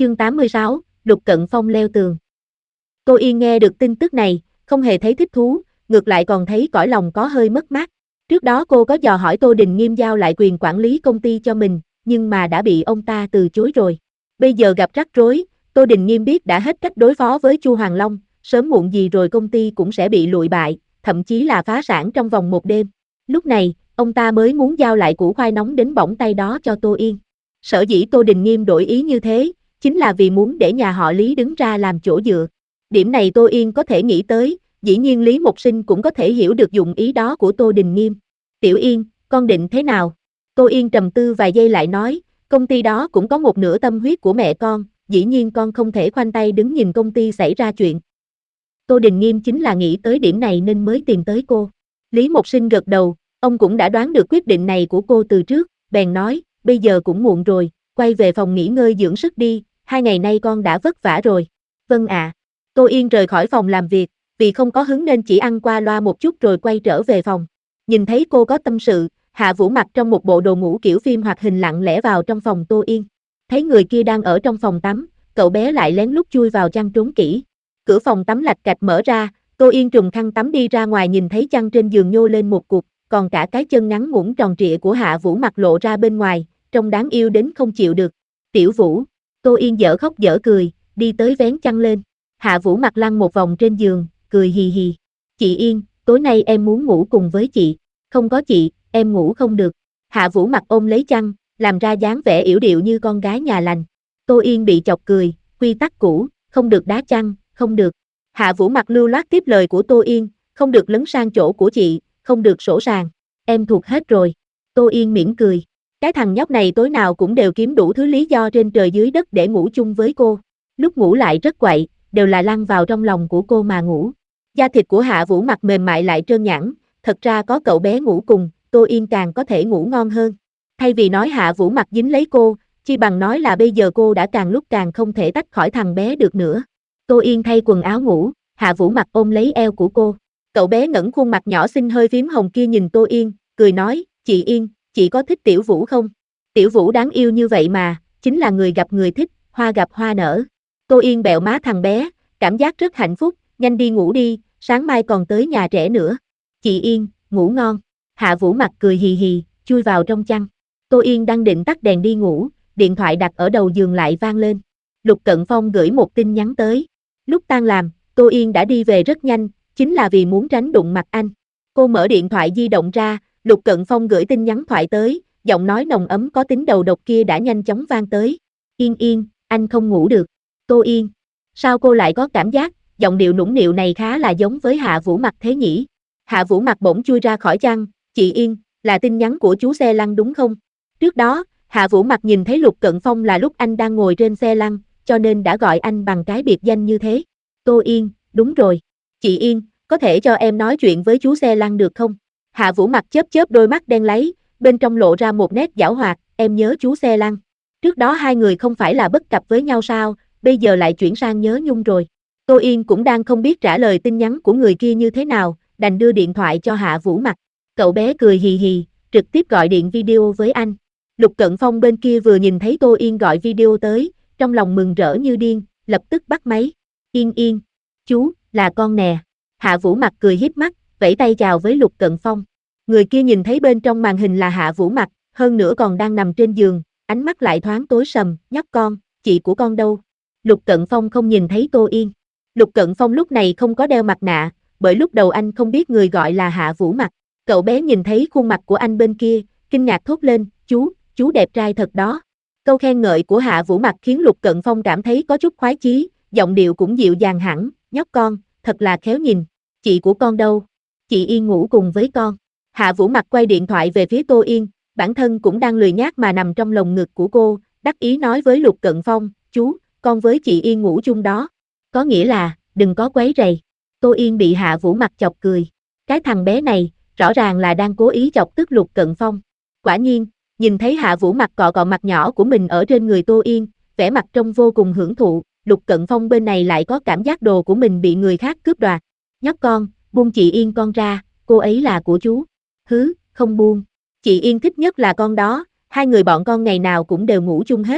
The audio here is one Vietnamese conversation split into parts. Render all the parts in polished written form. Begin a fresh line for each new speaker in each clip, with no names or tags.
Chương 86, Lục Cận Phong leo tường. Tô Yên nghe được tin tức này, không hề thấy thích thú, ngược lại còn thấy cõi lòng có hơi mất mát. Trước đó cô có dò hỏi Tô Đình Nghiêm giao lại quyền quản lý công ty cho mình, nhưng mà đã bị ông ta từ chối rồi. Bây giờ gặp rắc rối, Tô Đình Nghiêm biết đã hết cách đối phó với Chu Hoàng Long, sớm muộn gì rồi công ty cũng sẽ bị lụi bại, thậm chí là phá sản trong vòng một đêm. Lúc này, ông ta mới muốn giao lại củ khoai nóng đến bỏng tay đó cho Tô Yên. Sở dĩ Tô Đình Nghiêm đổi ý như thế, chính là vì muốn để nhà họ Lý đứng ra làm chỗ dựa. Điểm này Tô Yên có thể nghĩ tới, dĩ nhiên Lý Mộc Sinh cũng có thể hiểu được dụng ý đó của Tô Đình Nghiêm. Tiểu Yên, con định thế nào? Tô Yên trầm tư vài giây lại nói, công ty đó cũng có một nửa tâm huyết của mẹ con, dĩ nhiên con không thể khoanh tay đứng nhìn công ty xảy ra chuyện. Tô Đình Nghiêm chính là nghĩ tới điểm này nên mới tìm tới cô. Lý Mộc Sinh gật đầu, ông cũng đã đoán được quyết định này của cô từ trước, bèn nói, bây giờ cũng muộn rồi, quay về phòng nghỉ ngơi dưỡng sức đi, 2 ngày nay con đã vất vả rồi. Vâng ạ. Tô Yên rời khỏi phòng làm việc, vì không có hứng nên chỉ ăn qua loa một chút rồi quay trở về phòng. Nhìn thấy cô có tâm sự, Hạ Vũ mặc trong một bộ đồ ngủ kiểu phim hoạt hình lặng lẽ vào trong phòng Tô Yên. Thấy người kia đang ở trong phòng tắm, cậu bé lại lén lút chui vào chăn trốn kỹ. Cửa phòng tắm lạch cạch mở ra, Tô Yên trùm khăn tắm đi ra ngoài nhìn thấy chăn trên giường nhô lên một cục, còn cả cái chân ngắn ngủn tròn trịa của Hạ Vũ mặc lộ ra bên ngoài, trông đáng yêu đến không chịu được. Tiểu Vũ, Tô Yên dở khóc dở cười, đi tới vén chăn lên. Hạ Vũ mặc lăn một vòng trên giường, cười hì hì. Chị Yên, tối nay em muốn ngủ cùng với chị. Không có chị, em ngủ không được. Hạ Vũ mặc ôm lấy chăn, làm ra dáng vẻ yểu điệu như con gái nhà lành. Tô Yên bị chọc cười, quy tắc cũ, không được đá chăn, không được. Hạ Vũ mặc lưu loát tiếp lời của Tô Yên, không được lấn sang chỗ của chị, không được sổ sàng. Em thuộc hết rồi. Tô Yên mỉm cười. Cái thằng nhóc này tối nào cũng đều kiếm đủ thứ lý do trên trời dưới đất để ngủ chung với cô. Lúc ngủ lại rất quậy, đều là lăn vào trong lòng của cô mà ngủ. Da thịt của Hạ Vũ mặc mềm mại lại trơn nhẵn, thật ra có cậu bé ngủ cùng, Tô Yên càng có thể ngủ ngon hơn. Thay vì nói Hạ Vũ mặc dính lấy cô, chi bằng nói là bây giờ cô đã càng lúc càng không thể tách khỏi thằng bé được nữa. Tô Yên thay quần áo ngủ, Hạ Vũ mặc ôm lấy eo của cô. Cậu bé ngẩng khuôn mặt nhỏ xinh hơi phím hồng kia nhìn Tô Yên, cười nói, chị Yên, chị có thích Tiểu Vũ không? Tiểu Vũ đáng yêu như vậy mà, chính là người gặp người thích, hoa gặp hoa nở. Tô Yên bẹo má thằng bé, cảm giác rất hạnh phúc, nhanh đi ngủ đi, sáng mai còn tới nhà trẻ nữa. Chị Yên, ngủ ngon. Hạ Vũ mặc cười hì hì, chui vào trong chăn. Tô Yên đang định tắt đèn đi ngủ, điện thoại đặt ở đầu giường lại vang lên. Lục Cận Phong gửi một tin nhắn tới. Lúc tan làm, Tô Yên đã đi về rất nhanh, chính là vì muốn tránh đụng mặt anh. Cô mở điện thoại di động ra, Lục Cận Phong gửi tin nhắn thoại tới, giọng nói nồng ấm có tính đầu độc kia đã nhanh chóng vang tới. Yên Yên, anh không ngủ được. Tô Yên, sao cô lại có cảm giác, giọng điệu nũng nịu này khá là giống với Hạ Vũ mặc thế nhỉ? Hạ Vũ mặc bỗng chui ra khỏi chăn, chị Yên, là tin nhắn của chú xe lăn đúng không? Trước đó, Hạ Vũ mặc nhìn thấy Lục Cận Phong là lúc anh đang ngồi trên xe lăn, cho nên đã gọi anh bằng cái biệt danh như thế. Tô Yên, đúng rồi. Chị Yên, có thể cho em nói chuyện với chú xe lăn được không? Hạ Vũ mặc chớp chớp đôi mắt đen láy, bên trong lộ ra một nét giảo hoạt, em nhớ chú xe lăn. Trước đó hai người không phải là bất cập với nhau sao, bây giờ lại chuyển sang nhớ nhung rồi. Tô Yên cũng đang không biết trả lời tin nhắn của người kia như thế nào, đành đưa điện thoại cho Hạ Vũ mặc. Cậu bé cười hì hì, trực tiếp gọi điện video với anh. Lục Cận Phong bên kia vừa nhìn thấy Tô Yên gọi video tới, trong lòng mừng rỡ như điên, lập tức bắt máy. Yên Yên, chú, là con nè. Hạ Vũ mặc cười híp mắt, vẫy tay chào với Lục Cận Phong. Người kia nhìn thấy bên trong màn hình là Hạ Vũ mặc, hơn nữa còn đang nằm trên giường, ánh mắt lại thoáng tối sầm, nhóc con, chị của con đâu? Lục Cận Phong không nhìn thấy Tô Yên. Lục Cận Phong lúc này không có đeo mặt nạ, bởi lúc đầu anh không biết người gọi là Hạ Vũ mặc. Cậu bé nhìn thấy khuôn mặt của anh bên kia, kinh ngạc thốt lên, chú đẹp trai thật đó. Câu khen ngợi của Hạ Vũ mặc khiến Lục Cận Phong cảm thấy có chút khoái chí, giọng điệu cũng dịu dàng hẳn, nhóc con, thật là khéo nhìn. Chị của con đâu? Chị Yên ngủ cùng với con. Hạ Vũ mặc quay điện thoại về phía Tô Yên, bản thân cũng đang lười nhác mà nằm trong lồng ngực của cô, đắc ý nói với Lục Cận Phong, chú, con với chị Yên ngủ chung đó. Có nghĩa là, đừng có quấy rầy. Tô Yên bị Hạ Vũ mặc chọc cười. Cái thằng bé này, rõ ràng là đang cố ý chọc tức Lục Cận Phong. Quả nhiên, nhìn thấy Hạ Vũ mặc cọ cọ mặt nhỏ của mình ở trên người Tô Yên, vẻ mặt trông vô cùng hưởng thụ, Lục Cận Phong bên này lại có cảm giác đồ của mình bị người khác cướp đoạt. Nhóc con, buông chị Yên con ra, cô ấy là của chú. Hứ, không buông. Chị Yên thích nhất là con đó, hai người bọn con ngày nào cũng đều ngủ chung hết.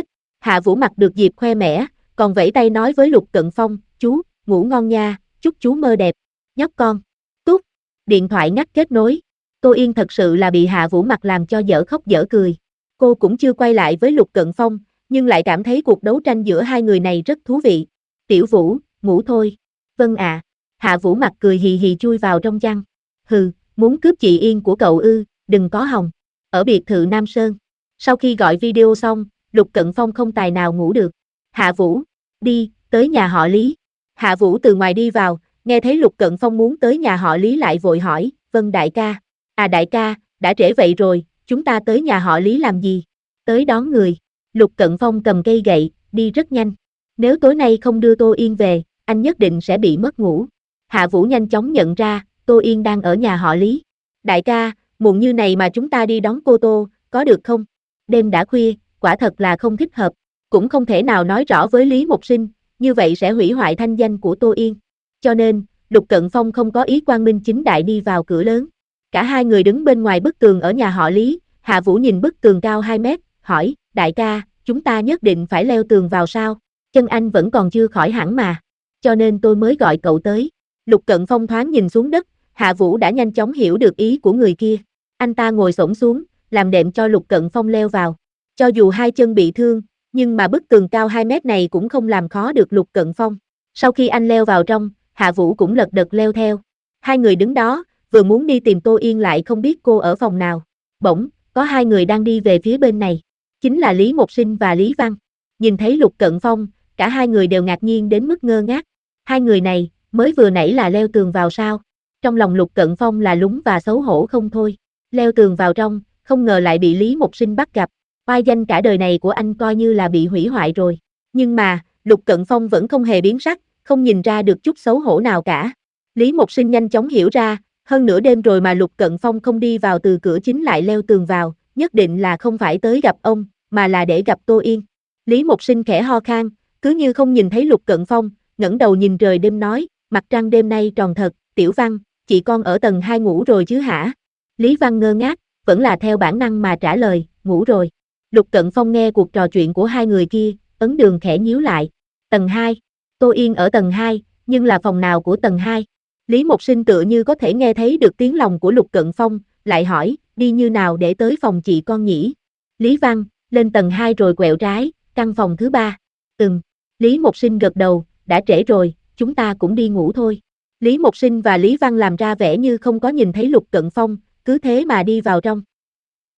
Hạ Vũ mặc được dịp khoe mẽ, còn vẫy tay nói với Lục Cận Phong, chú, ngủ ngon nha, chúc chú mơ đẹp. Nhóc con. Tút. Điện thoại ngắt kết nối. Tô Yên thật sự là bị Hạ Vũ mặc làm cho dở khóc dở cười. Cô cũng chưa quay lại với Lục Cận Phong, nhưng lại cảm thấy cuộc đấu tranh giữa hai người này rất thú vị. Tiểu Vũ, ngủ thôi. Vâng ạ. Hạ Vũ mặc cười hì hì chui vào trong chăn. Hừ, muốn cướp chị Yên của cậu ư, đừng có hòng. Ở biệt thự Nam Sơn. Sau khi gọi video xong, Lục Cận Phong không tài nào ngủ được. Hạ Vũ, đi, tới nhà họ Lý. Hạ Vũ từ ngoài đi vào, nghe thấy Lục Cận Phong muốn tới nhà họ Lý lại vội hỏi, vâng đại ca. À đại ca, đã trễ vậy rồi, chúng ta tới nhà họ Lý làm gì? Tới đón người. Lục Cận Phong cầm cây gậy, đi rất nhanh. Nếu tối nay không đưa Tô Yên về, anh nhất định sẽ bị mất ngủ. Hạ Vũ nhanh chóng nhận ra, Tô Yên đang ở nhà họ Lý. Đại ca, muộn như này mà chúng ta đi đón cô Tô, có được không? Đêm đã khuya, quả thật là không thích hợp. Cũng không thể nào nói rõ với Lý Mộc Sinh, như vậy sẽ hủy hoại thanh danh của Tô Yên. Cho nên, Lục Cận Phong không có ý quang minh chính đại đi vào cửa lớn. Cả hai người đứng bên ngoài bức tường ở nhà họ Lý, Hạ Vũ nhìn bức tường cao 2 mét, hỏi, đại ca, chúng ta nhất định phải leo tường vào sao? Chân anh vẫn còn chưa khỏi hẳn mà. Cho nên tôi mới gọi cậu tới. Lục Cận Phong thoáng nhìn xuống đất, Hạ Vũ đã nhanh chóng hiểu được ý của người kia. Anh ta ngồi xổm xuống, làm đệm cho Lục Cận Phong leo vào. Cho dù hai chân bị thương, nhưng mà bức tường cao 2 mét này cũng không làm khó được Lục Cận Phong. Sau khi anh leo vào trong, Hạ Vũ cũng lật đật leo theo. Hai người đứng đó, vừa muốn đi tìm Tô Yên lại không biết cô ở phòng nào. Bỗng, có hai người đang đi về phía bên này. Chính là Lý Mộc Sinh và Lý Văn. Nhìn thấy Lục Cận Phong, cả hai người đều ngạc nhiên đến mức ngơ ngác. Hai người này, mới vừa nãy là leo tường vào sao? Trong lòng Lục Cận Phong là lúng và xấu hổ không thôi. Leo tường vào trong, không ngờ lại bị Lý Mộc Sinh bắt gặp. Oai danh cả đời này của anh coi như là bị hủy hoại rồi. Nhưng mà, Lục Cận Phong vẫn không hề biến sắc, không nhìn ra được chút xấu hổ nào cả. Lý Mộc Sinh nhanh chóng hiểu ra, hơn nửa đêm rồi mà Lục Cận Phong không đi vào từ cửa chính lại leo tường vào, nhất định là không phải tới gặp ông, mà là để gặp Tô Yên. Lý Mộc Sinh khẽ ho khan, cứ như không nhìn thấy Lục Cận Phong, ngẩng đầu nhìn trời đêm nói, mặt trăng đêm nay tròn thật, Tiểu Văn, chị con ở tầng 2 ngủ rồi chứ hả? Lý Văn ngơ ngác, vẫn là theo bản năng mà trả lời, ngủ rồi. Lục Cận Phong nghe cuộc trò chuyện của hai người kia, ấn đường khẽ nhíu lại. Tầng 2, Tô Yên ở tầng 2, nhưng là phòng nào của tầng 2? Lý Mộc Sinh tựa như có thể nghe thấy được tiếng lòng của Lục Cận Phong, lại hỏi, đi như nào để tới phòng chị con nhỉ? Lý Văn, lên tầng 2 rồi quẹo trái, căn phòng thứ 3. Lý Mộc Sinh gật đầu, đã trễ rồi, chúng ta cũng đi ngủ thôi. Lý Mộc Sinh và Lý Văn làm ra vẻ như không có nhìn thấy Lục Cận Phong, cứ thế mà đi vào trong.